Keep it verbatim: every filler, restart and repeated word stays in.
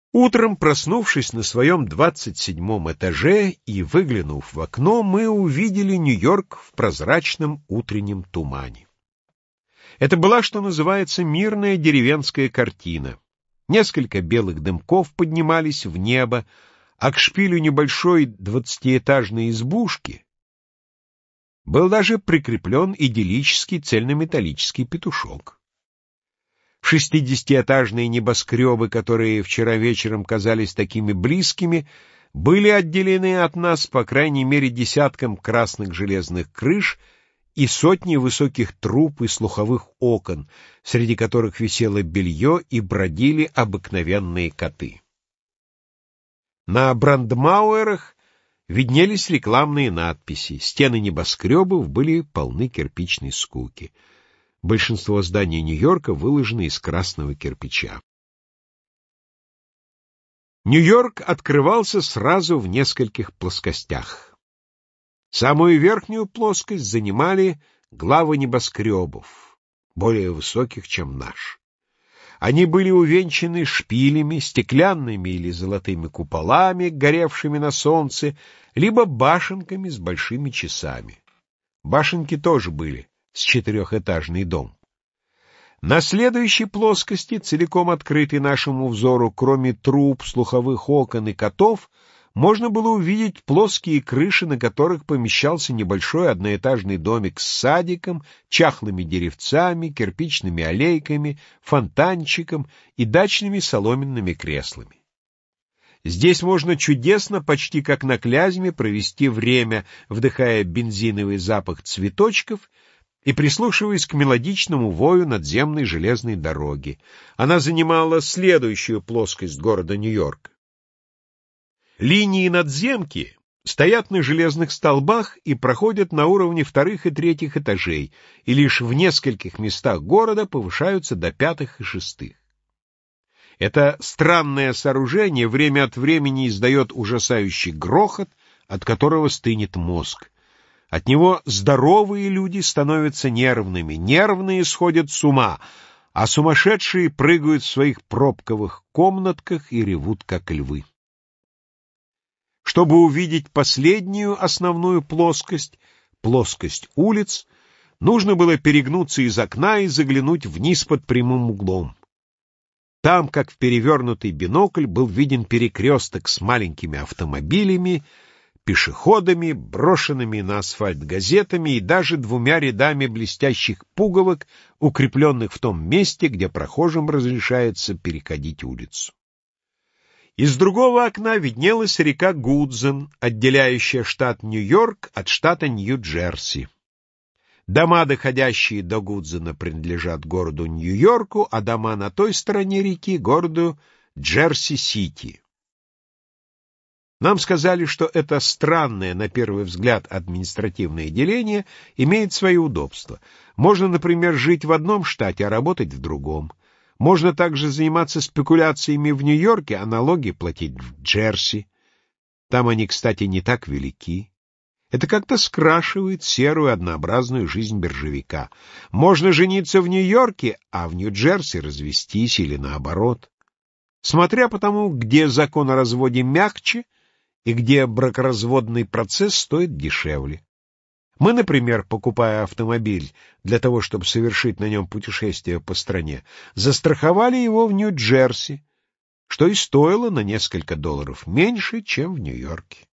Утром, проснувшись на своем двадцать седьмом этаже и выглянув в окно, мы увидели Нью-Йорк в прозрачном утреннем тумане. Это была, что называется, мирная деревенская картина. Несколько белых дымков поднимались в небо, а к шпилю небольшой двадцатиэтажной избушки был даже прикреплен идиллический цельнометаллический петушок. Шестидесятиэтажные небоскребы, которые вчера вечером казались такими близкими, были отделены от нас по крайней мере десятком красных железных крыш и сотней высоких труб и слуховых окон, среди которых висело белье и бродили обыкновенные коты. На брандмауэрах виднелись рекламные надписи, стены небоскребов были полны кирпичной скуки. Большинство зданий Нью-Йорка выложены из красного кирпича. Нью-Йорк открывался сразу в нескольких плоскостях. Самую верхнюю плоскость занимали главы небоскребов, более высоких, чем наш. Они были увенчаны шпилями, стеклянными или золотыми куполами, горевшими на солнце, либо башенками с большими часами. Башенки тоже были с четырехэтажный дом. На следующей плоскости, целиком открытой нашему взору, кроме труб, слуховых окон и котов, можно было увидеть плоские крыши, на которых помещался небольшой одноэтажный домик с садиком, чахлыми деревцами, кирпичными аллейками, фонтанчиком и дачными соломенными креслами. Здесь можно чудесно, почти как на Клязьме, провести время, вдыхая бензиновый запах цветочков и прислушиваясь к мелодичному вою надземной железной дороги. Она занимала следующую плоскость города Нью-Йорка. Линии надземки стоят на железных столбах и проходят на уровне вторых и третьих этажей, и лишь в нескольких местах города повышаются до пятых и шестых. Это странное сооружение время от времени издает ужасающий грохот, от которого стынет мозг. От него здоровые люди становятся нервными, нервные сходят с ума, а сумасшедшие прыгают в своих пробковых комнатках и ревут, как львы. Чтобы увидеть последнюю основную плоскость, плоскость улиц, нужно было перегнуться из окна и заглянуть вниз под прямым углом. Там, как в перевернутый бинокль, был виден перекресток с маленькими автомобилями, пешеходами, брошенными на асфальт газетами и даже двумя рядами блестящих пуговок, укрепленных в том месте, где прохожим разрешается переходить улицу. Из другого окна виднелась река Гудзон, отделяющая штат Нью-Йорк от штата Нью-Джерси. Дома, доходящие до Гудзона, принадлежат городу Нью-Йорку, а дома на той стороне реки — городу Джерси-Сити. Нам сказали, что это странное, на первый взгляд, административное деление имеет свои удобства. Можно, например, жить в одном штате, а работать в другом. Можно также заниматься спекуляциями в Нью-Йорке, а налоги платить в Джерси. Там они, кстати, не так велики. Это как-то скрашивает серую однообразную жизнь биржевика. Можно жениться в Нью-Йорке, а в Нью-Джерси развестись или наоборот. Смотря по тому, где закон о разводе мягче и где бракоразводный процесс стоит дешевле. Мы, например, покупая автомобиль для того, чтобы совершить на нем путешествие по стране, застраховали его в Нью-Джерси, что и стоило на несколько долларов меньше, чем в Нью-Йорке.